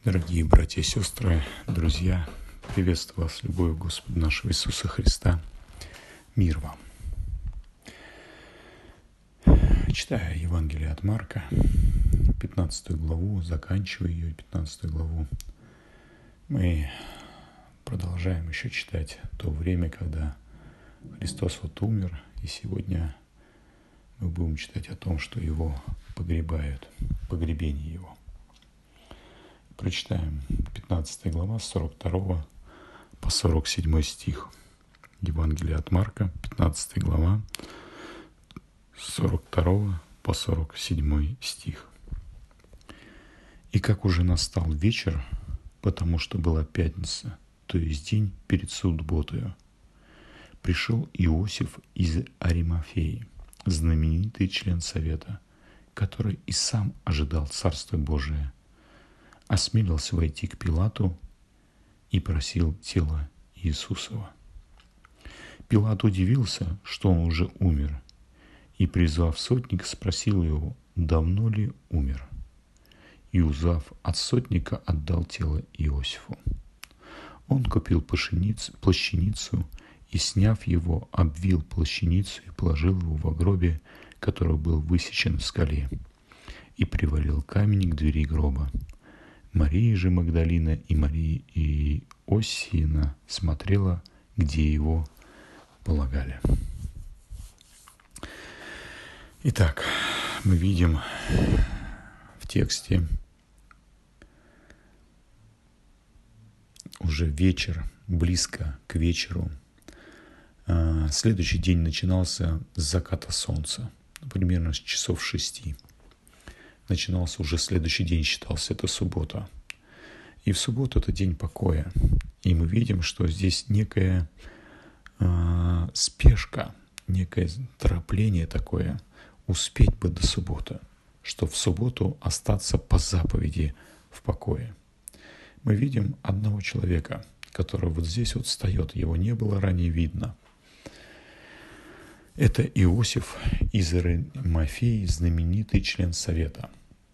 Дорогие братья и сестры, друзья, приветствую вас любовью Господа нашего Иисуса Христа. Мир вам. Читая Евангелие от Марка, 15 главу, заканчивая ее, 15 главу, мы продолжаем еще читать то время, когда Христос умер, и сегодня мы будем читать о том, что Его погребают, погребение Его. Прочитаем 15 глава, с 42 по 47 стих. Евангелие от Марка, 15 глава, с 42 по 47 стих. «И как уже настал вечер, потому что была пятница, то есть день перед субботою, пришел Иосиф из Аримафеи, знаменитый член совета, который и сам ожидал Царства Божия, осмелился войти к Пилату и просил тело Иисусова. Пилат удивился, что он уже умер, и, призвав сотника, спросил его, давно ли умер. И, узнав от сотника, отдал тело Иосифу. Он купил плащаницу и, сняв его, обвил плащаницу и положил его в гробе, который был высечен в скале, и привалил камень к двери гроба. Мария же Магдалина и Мария Иосина смотрела, где его полагали». Итак, мы видим в тексте уже вечер, близко к вечеру. Следующий день начинался с заката солнца, примерно с часов 6. Начинался уже следующий день, считался это суббота. И в субботу это день покоя. И мы видим, что здесь некая спешка, некое торопление такое, успеть бы до субботы, что в субботу остаться по заповеди в покое. Мы видим одного человека, который вот здесь вот встает, его не было ранее видно. Это Иосиф из Аримафеи, знаменитый член совета.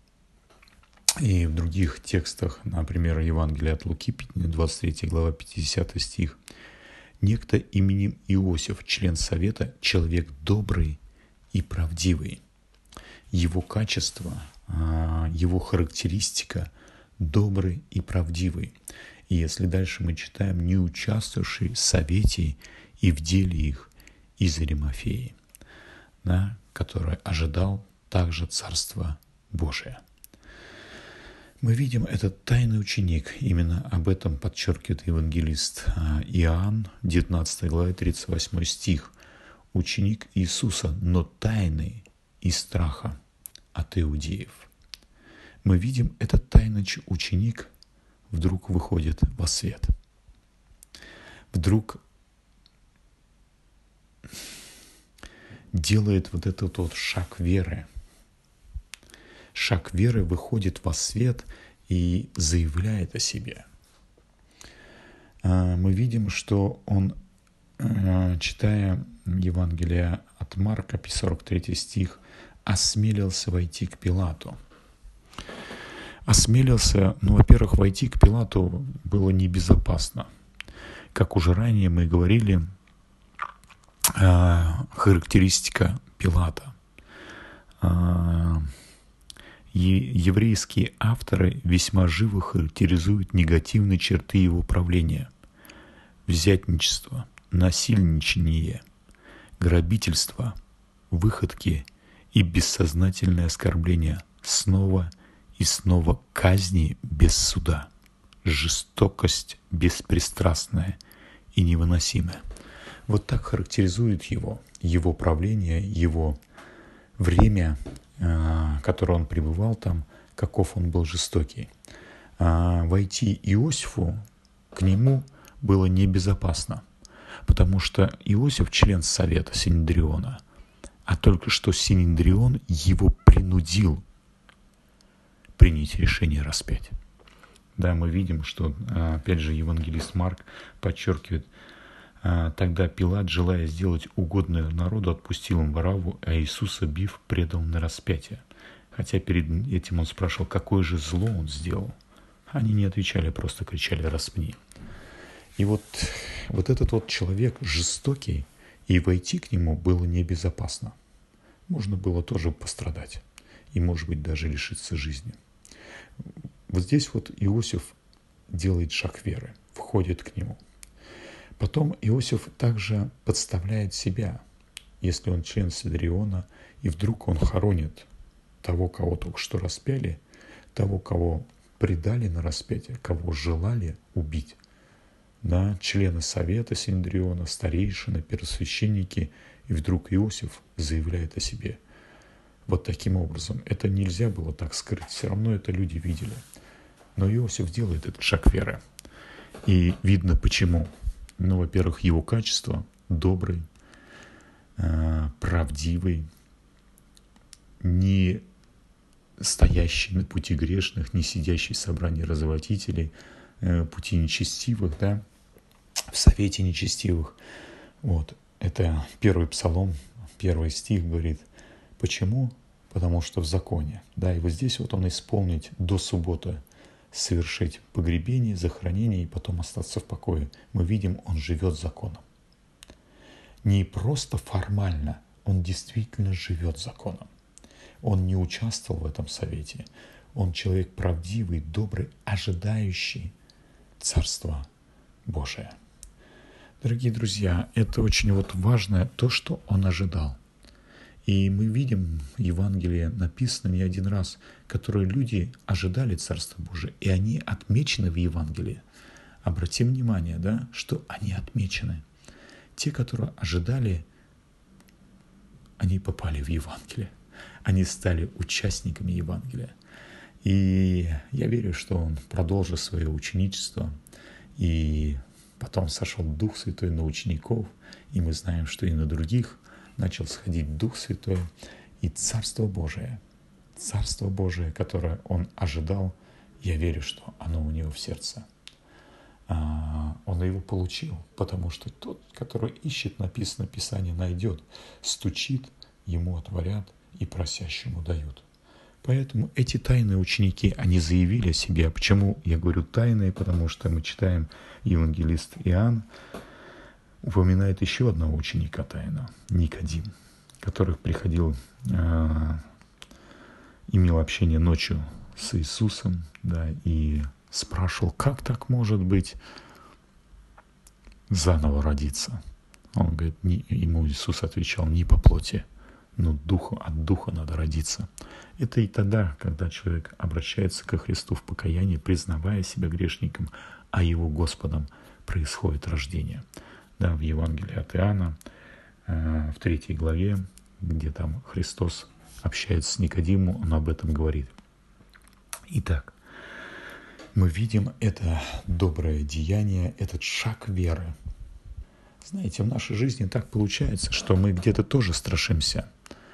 И в других текстах, например, Евангелие от Луки, 23 глава, 50 стих, некто именем Иосиф, член совета, человек добрый и правдивый. Его качество, его характеристика добрый и правдивый. И если дальше мы читаем, не участвовавший в совете и в деле их из Аримафеи, да, который ожидал также Царства Божия. Мы видим, этот тайный ученик, именно об этом подчеркивает евангелист Иоанн, 19 глава, 38 стих. Ученик Иисуса, но тайный из страха от иудеев. Мы видим, этот тайный ученик вдруг выходит во свет. Вдруг делает вот этот вот шаг веры. Шаг веры выходит во свет и заявляет о себе. Мы видим, что он, читая Евангелие от Марка, 43 стих, осмелился войти к Пилату. Осмелился, во-первых, войти к Пилату было небезопасно. Как уже ранее мы говорили, характеристика Пилата. Еврейские авторы весьма живо характеризуют негативные черты его правления: взятничество, насильничание, грабительство, выходки и бессознательное оскорбление, снова и снова казни без суда, жестокость беспристрастная и невыносимая. Вот так характеризует его правление, его время, которое он пребывал там, каков он был жестокий. Войти Иосифу к нему было небезопасно, потому что Иосиф член совета Синедриона, а только что Синедрион его принудил принять решение распять. Да, мы видим, что, опять же, евангелист Марк подчеркивает, тогда Пилат, желая сделать угодное народу, отпустил им Варавву, а Иисуса, бив, предал на распятие. Хотя перед этим он спрашивал, какое же зло он сделал. Они не отвечали, просто кричали «распни». И вот этот вот человек жестокий, и войти к нему было небезопасно. Можно было тоже пострадать и, может быть, даже лишиться жизни. Вот здесь вот Иосиф делает шаг веры, входит к нему. Потом Иосиф также подставляет себя, если он член Синедриона, и вдруг он хоронит того, кого только что распяли, того, кого предали на распятие, кого желали убить. Да, члены совета Синедриона, старейшины, первосвященники, и вдруг Иосиф заявляет о себе. Вот таким образом. Это нельзя было так скрыть, все равно это люди видели. Но Иосиф делает этот шаг веры. И видно почему. Ну, во-первых, его качество добрый, правдивый, не стоящий на пути грешных, не сидящий в собрании развратителей, пути нечестивых, да, в совете нечестивых. Вот. Это первый псалом, 1 стих говорит. Почему? Потому что в законе. Да, и вот здесь вот он исполнить до субботы, совершить погребение, захоронение и потом остаться в покое. Мы видим, он живет законом. Не просто формально, он действительно живет законом. Он не участвовал в этом совете. Он человек правдивый, добрый, ожидающий Царства Божия. Дорогие друзья, это очень вот важное то, что он ожидал. И мы видим в Евангелии написано не один раз, которые люди ожидали Царства Божия, и они отмечены в Евангелии. Обратим внимание, да, что они отмечены. Те, которые ожидали, они попали в Евангелие. Они стали участниками Евангелия. И я верю, что он продолжил свое ученичество, и потом сошел Дух Святой на учеников, и мы знаем, что и на других начал сходить Дух Святой, и Царство Божие, которое он ожидал, я верю, что оно у него в сердце. Он его получил, потому что тот, который ищет, написано Писание, найдет, стучит, ему отворят и просящему дают. Поэтому эти тайные ученики, они заявили о себе. Почему я говорю тайные? Потому что мы читаем, евангелист Иоанн упоминает еще одного ученика тайного, Никодим, который приходил, имел общение ночью с Иисусом, да, и спрашивал, как так может быть заново родиться. Он говорит, ему Иисус отвечал, не по плоти, но от духа надо родиться. Это и тогда, когда человек обращается ко Христу в покаянии, признавая себя грешником, а его Господом происходит рождение. Да, в Евангелии от Иоанна, в 3 главе, где там Христос общается с Никодимом, он об этом говорит. Итак, мы видим это доброе деяние, этот шаг веры. Знаете, в нашей жизни так получается, что мы где-то тоже страшимся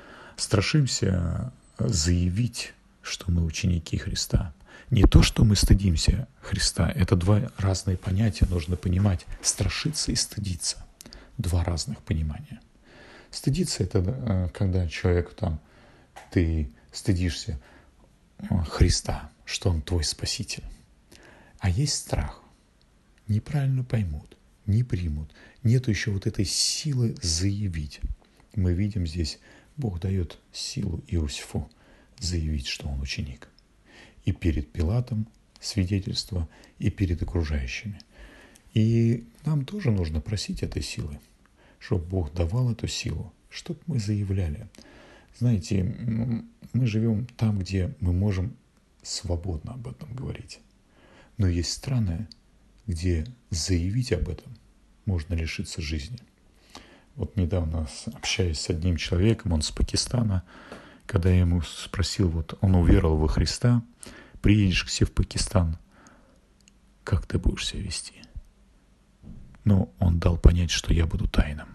заявить, что мы ученики Христа. Не то, что мы стыдимся Христа, это два разные понятия, нужно понимать. Страшиться и стыдиться. Два разных понимания. Стыдиться — это когда человек ты стыдишься Христа, что Он твой Спаситель. А есть страх. Неправильно поймут, не примут. Нету еще вот этой силы заявить. Мы видим здесь, Бог дает силу Иосифу заявить, что он ученик. И перед Пилатом свидетельство, и перед окружающими. И нам тоже нужно просить этой силы, чтобы Бог давал эту силу, чтобы мы заявляли. Знаете, мы живем там, где мы можем свободно об этом говорить. Но есть страны, где заявить об этом можно лишиться жизни. Вот недавно общаясь с одним человеком, он с Пакистана, когда я ему спросил, он уверовал во Христа, приедешь к себе в Пакистан, как ты будешь себя вести? Но он дал понять, что я буду тайным.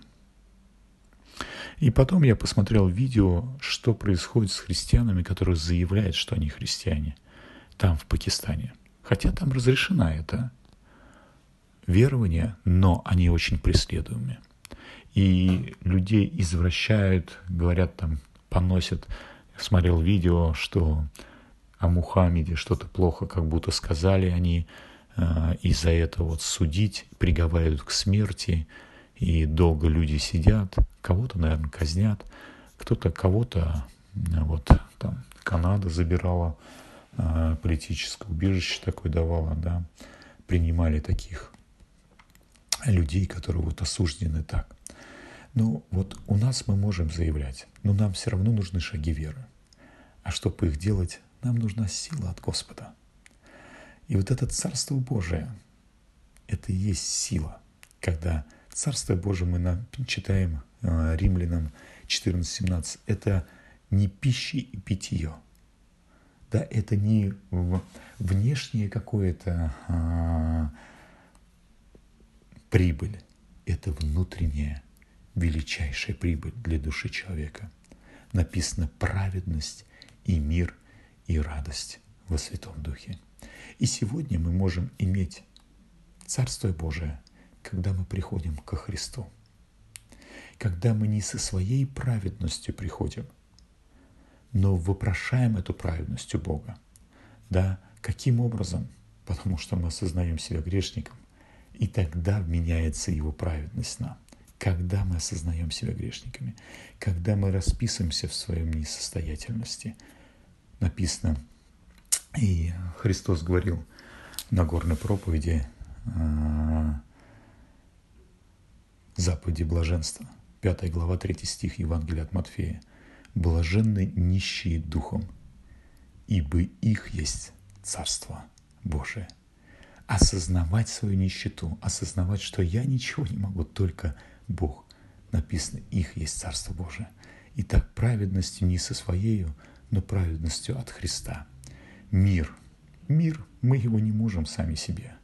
И потом я посмотрел видео, что происходит с христианами, которые заявляют, что они христиане, там, в Пакистане. Хотя там разрешена это верование, но они очень преследуемы. И людей извращают, говорят, поносят. Я смотрел видео, что о Мухаммеде что-то плохо, как будто сказали они, и за это вот судить, приговаривают к смерти, и долго люди сидят, кого-то, наверное, казнят, кто-то кого-то, вот там Канада забирала, политическое убежище такое давала, да, принимали таких людей, которые вот осуждены так. Но вот у нас мы можем заявлять, но нам все равно нужны шаги веры. А чтобы их делать, нам нужна сила от Господа. И вот это Царство Божие, это и есть сила. Когда Царство Божие мы читаем Римлянам 14:17, это не пища и питье. Да, это не внешнее какое-то прибыль, это внутренняя величайшая прибыль для души человека. Написано праведность и мир и радость во Святом Духе. И сегодня мы можем иметь Царство Божие, когда мы приходим ко Христу. Когда мы не со своей праведностью приходим, но вопрошаем эту праведность у Бога. Да, каким образом? Потому что мы осознаем себя грешником, и тогда вменяется Его праведность нам. Когда мы осознаем себя грешниками, когда мы расписываемся в своем несостоятельности. Написано, и Христос говорил в Нагорной проповеди, заповеди блаженства, 5 глава, 3 стих Евангелия от Матфея. «Блаженны нищие духом, ибо их есть Царство Божие». Осознавать свою нищету, осознавать, что я ничего не могу, только Бог. Написано, их есть Царство Божие. Итак, праведностью не со своею, но праведностью от Христа. Мир. Мир, мы его не можем сами себе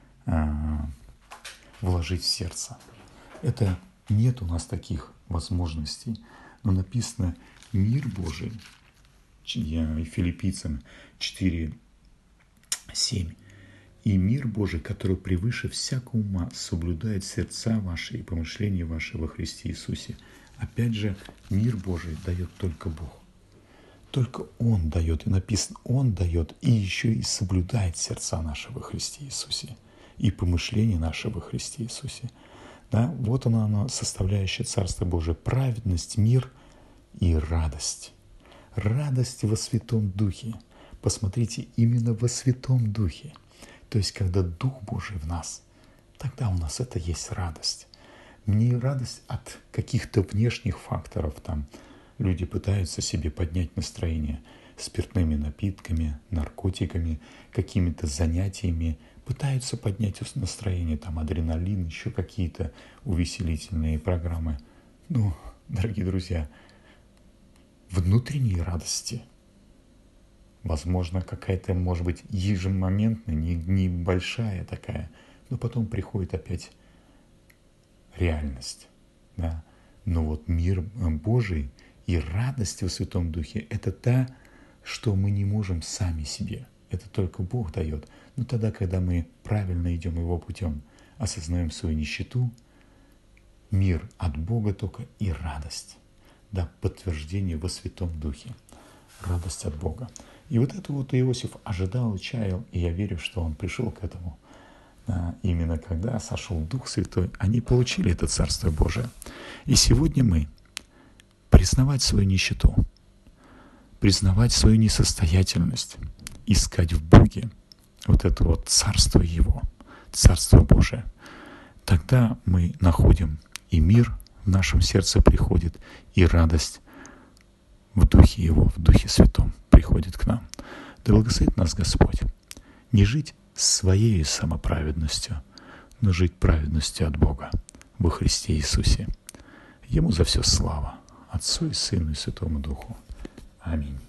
вложить в сердце. Это нет у нас таких возможностей. Но написано, мир Божий, Филиппийцам 4:7, и мир Божий, который превыше всякого ума, соблюдает сердца ваши и помышления ваши во Христе Иисусе. Опять же, мир Божий дает только Бог. Только Он дает, и написано, Он дает, и еще и соблюдает сердца наши во Христе Иисусе, и помышления наши во Христе Иисусе. Да, вот она составляющая Царства Божия: праведность, мир и радость. Радость во Святом Духе. Посмотрите, именно во Святом Духе. То есть, когда Дух Божий в нас, тогда у нас это есть радость. Не радость от каких-то внешних факторов. Там люди пытаются себе поднять настроение спиртными напитками, наркотиками, какими-то занятиями, пытаются поднять настроение, там адреналин, еще какие-то увеселительные программы. Ну, дорогие друзья, внутренней радости, возможно, какая-то, может быть, ежемоментная, небольшая такая, но потом приходит опять реальность. Да? Но вот мир Божий и радость во Святом Духе – это та, что мы не можем сами себе. Это только Бог дает. Но тогда, когда мы правильно идем Его путем, осознаем свою нищету, мир от Бога только и радость. Да, подтверждение во Святом Духе. Радость от Бога. И вот это вот Иосиф ожидал и чаял, и я верю, что он пришел к этому. Именно когда сошел Дух Святой, они получили это Царство Божие. И сегодня мы признавать свою нищету, признавать свою несостоятельность, искать в Боге вот это вот Царство Его, Царство Божие. Тогда мы находим и мир в нашем сердце приходит, и радость в Духе Его, в Духе Святом приходит к нам. Да благословит нас Господь. Не жить своей самоправедностью, но жить праведностью от Бога во Христе Иисусе. Ему за все слава, Отцу и Сыну и Святому Духу. Аминь.